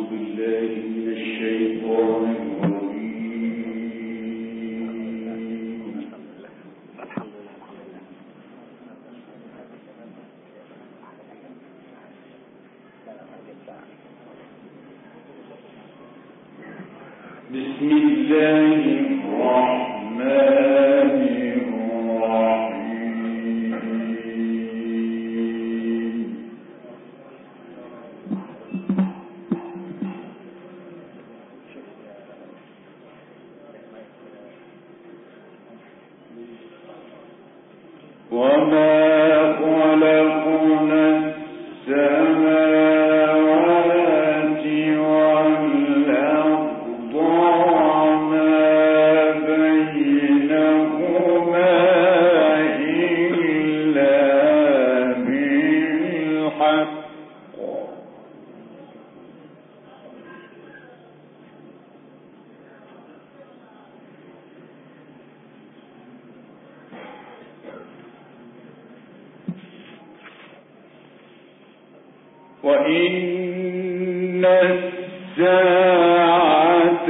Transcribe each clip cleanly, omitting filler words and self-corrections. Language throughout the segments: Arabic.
بسم الله الرحمن الرحيم. وما خلقنا السماوات والأرض وما بينهما إلا بالحق وإن الساعة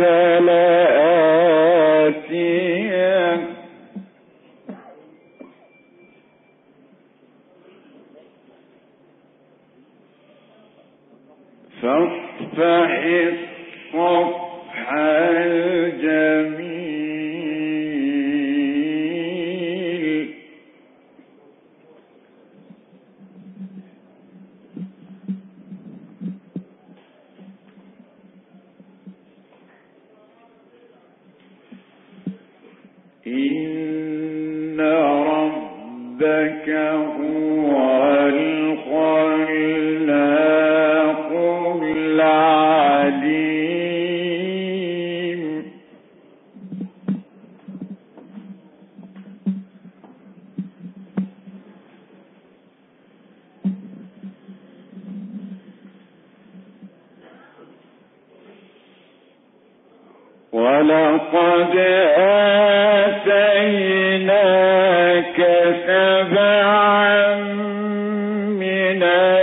لآتية فاصفح الصفح الجميل إن ربك هو الخلاق العليم. ولقد آتيناك سبعا من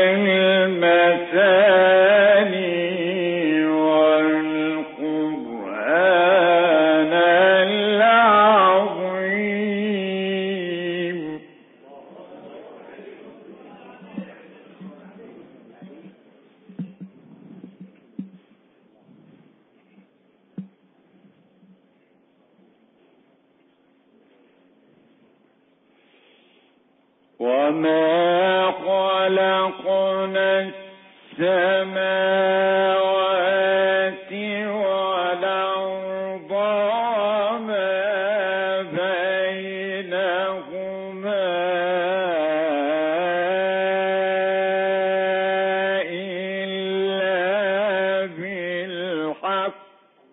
المثاني والقرآن العظيم. وما خلقنا السماوات والأرض وما بينهما إلا بالحق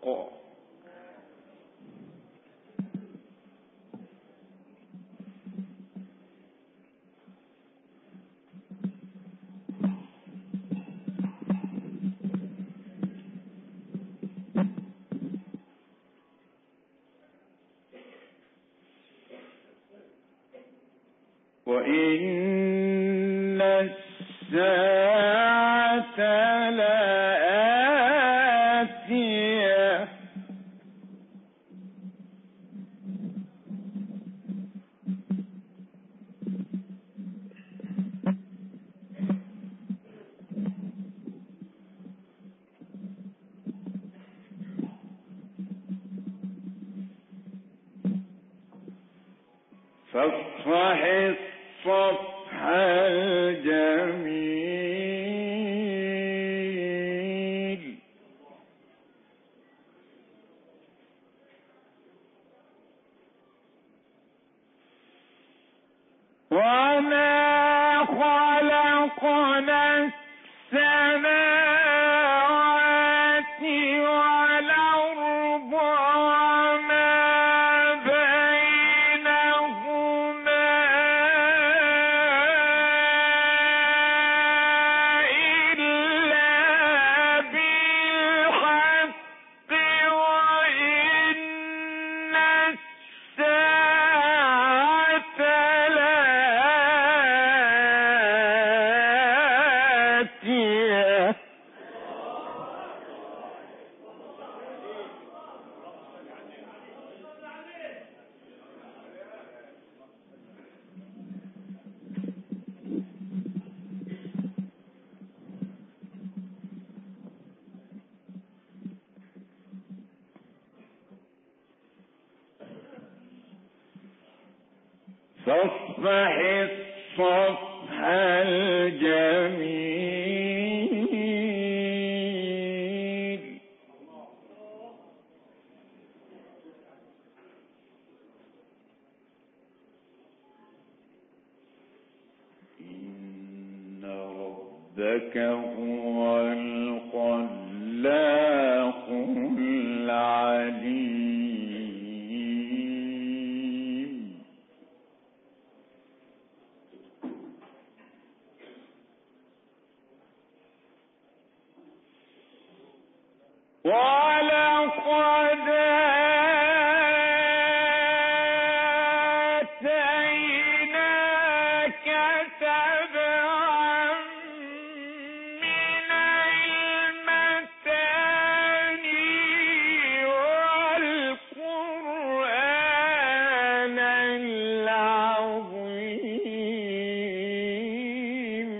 وإن الساعة لآتية فاصفح الصفح الجميل وما خلقنا السماوات والأرض وما بينهما فاصفح الصفح الجميل. إن ربك هو الخلاق العليم. ولقد آتيناك سبعا من المثاني والقرآن العظيم.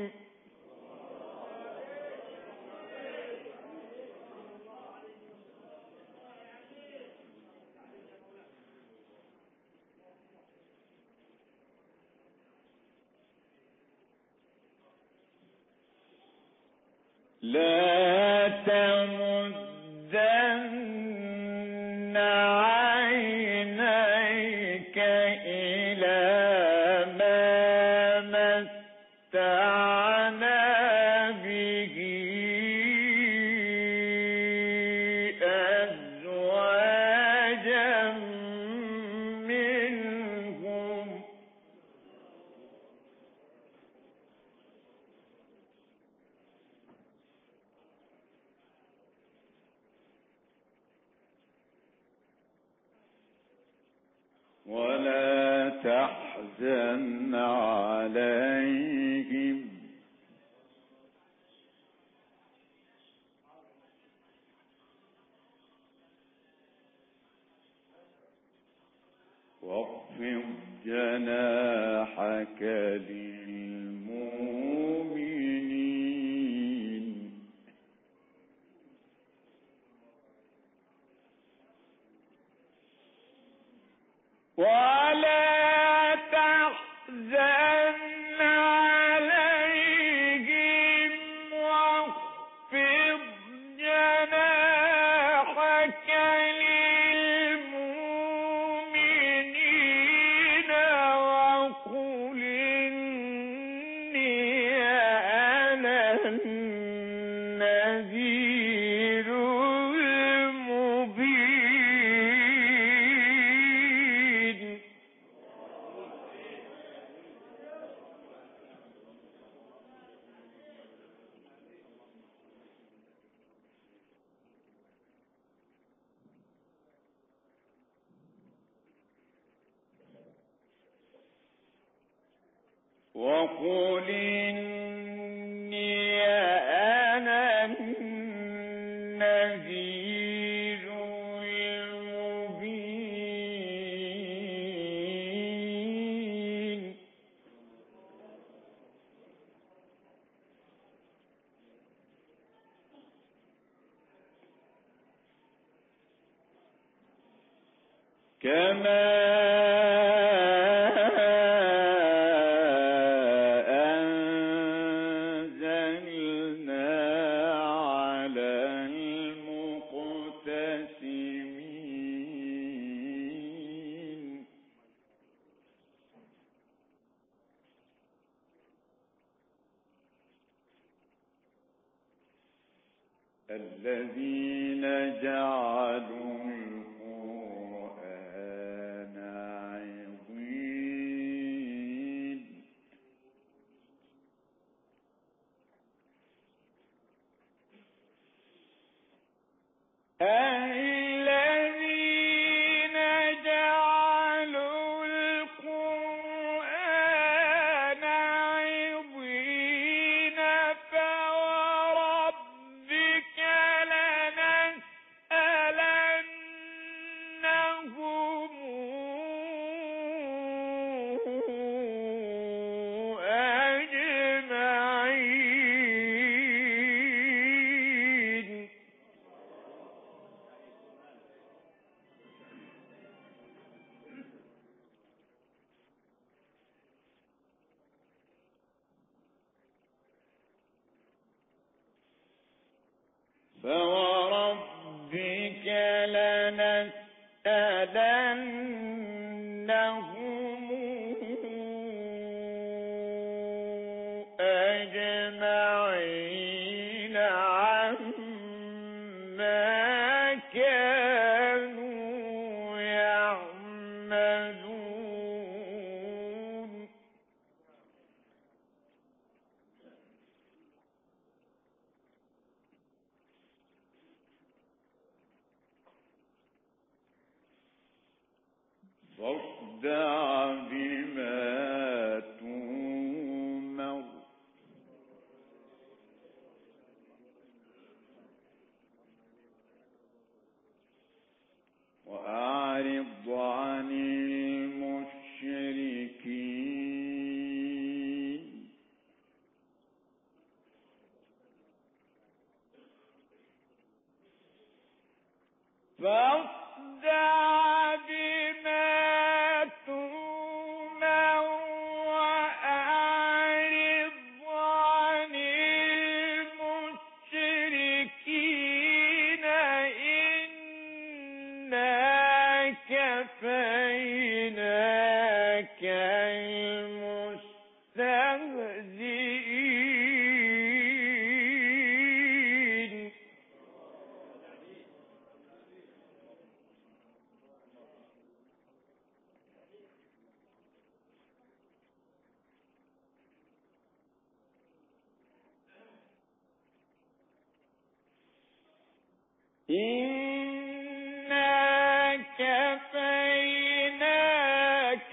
لا تمدن عينيك إلى ما متعنا به أزواجا منهم. ولا تحزن عليهم واخفض جناحك للمؤمنين. ولا تحزن عليهم واخفض جناحك للمؤمنين وقل إني أنا النذير المبين. وقل إني أنا النذير المبين. كما أنزلنا على المقتسمين. الذين جعلوا القرآن عضين. الذين جعلوا القرآن عضين فوربك لنسألنهم فوربك لنسألنهم أجمعين عما كانوا يعملون فاصدع بما تؤمر وأعرض عن المشركين فاصدع بما تؤمر وأعرض عن المشركين إنا كفيناك المستهزئين إنا كفيناك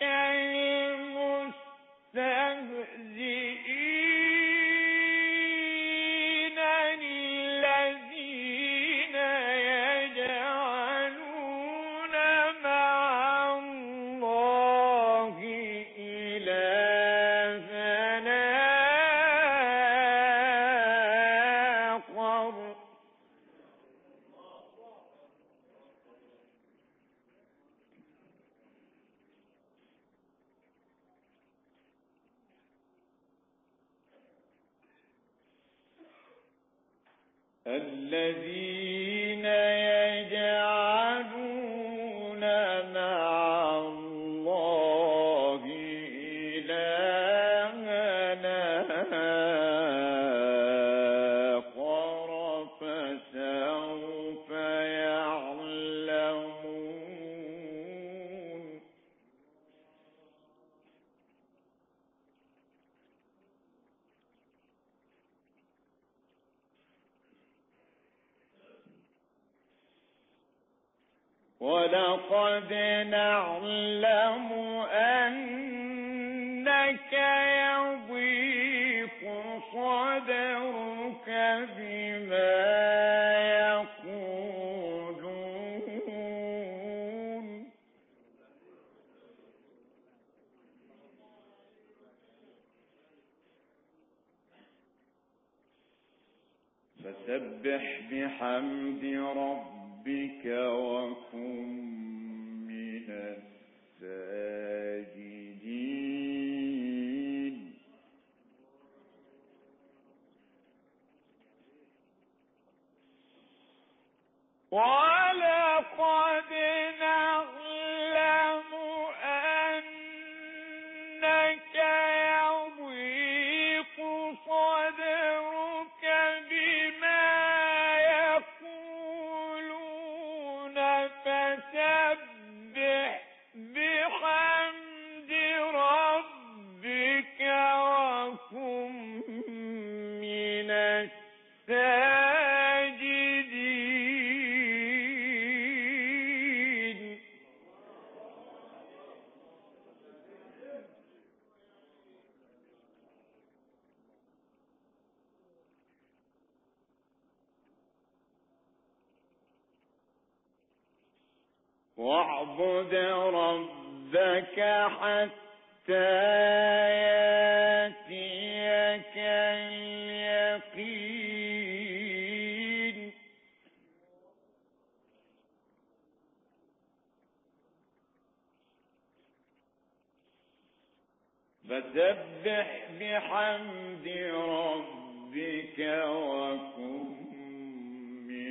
المستهزئين الذين يجعلون مع الله إلهنا آخر الذين يجعلون مع الله إلهنا آخر فسوف يعلمون ولقد نعلم أنك يضيق صدرك بما يقولون فسبح بحمد ربك وكن من الساجدين ولقد نعلم أنك يضيق صدرك بما يقولون فسبح بحمد ربك وكن من الساجدين واعبد ربك حتى يأتيك اليقين فسبح بحمد ربك وكن من الساجدين وكن من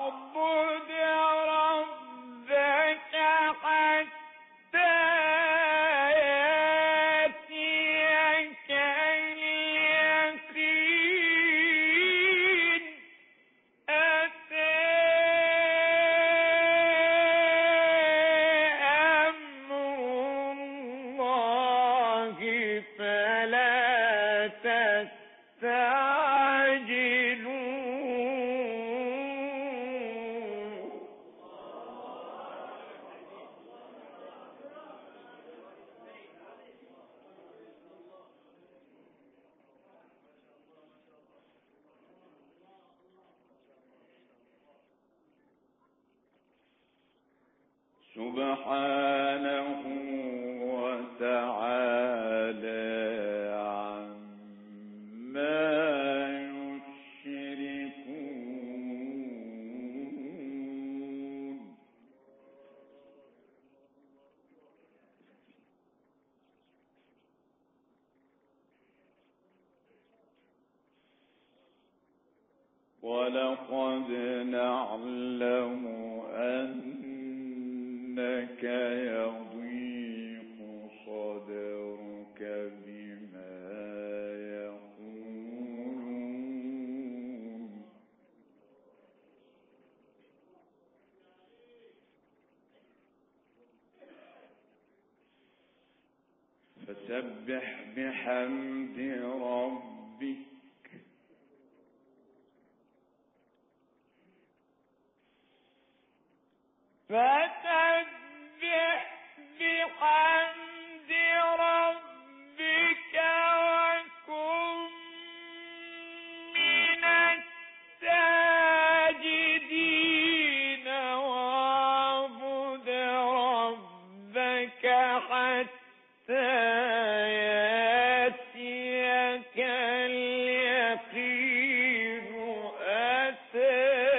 واعبد ربك حتى يأتيك اليقين أتى أمر الله فلا تستعجلوه سبحانه وتعالى عما يشركون ولقد نعلم أنك يضيق صدرك بما يقولون فسبح بحمد ربك فسبح بحمد ربك وكن من الساجدين واعبد ربك حتى يأتيك اليقين أتى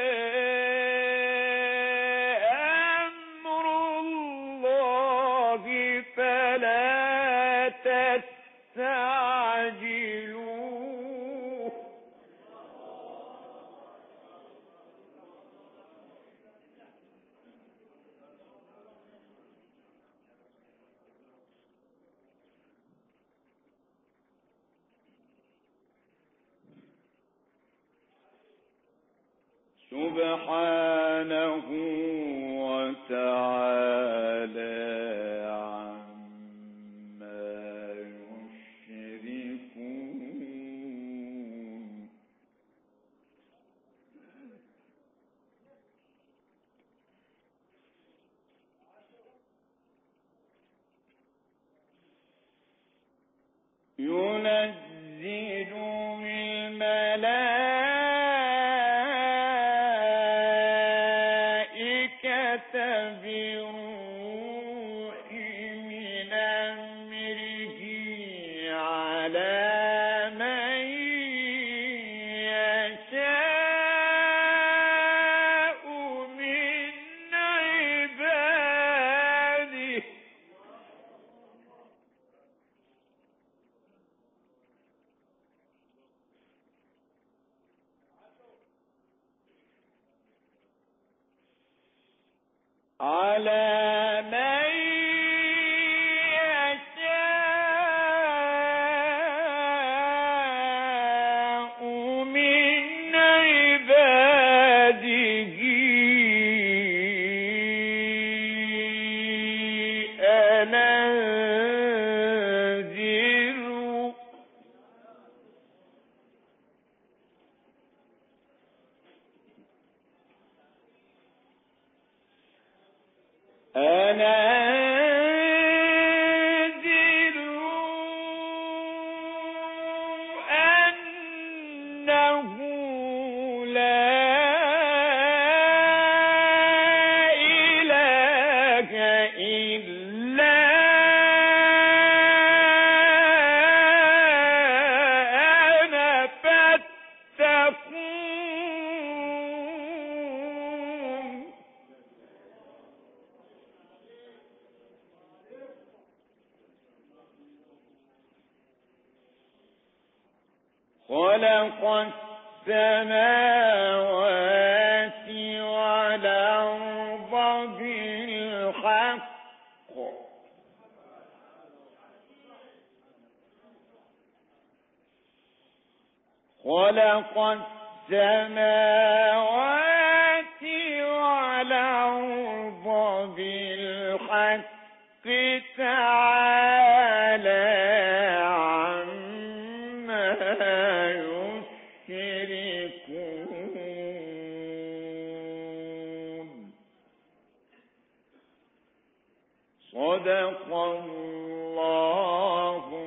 فلا تستعجلوه سبحانه وتعالى ينزل الملائكة بالروح من أمره على من يشاء من عباده على من يشاء من عباده أن أنذروا أن أنذروا أنه لا إله إلا أنا فاتقون خلق السماوات خلق السماوات والأرض بالحق تعالى عما يشركون. صدق الله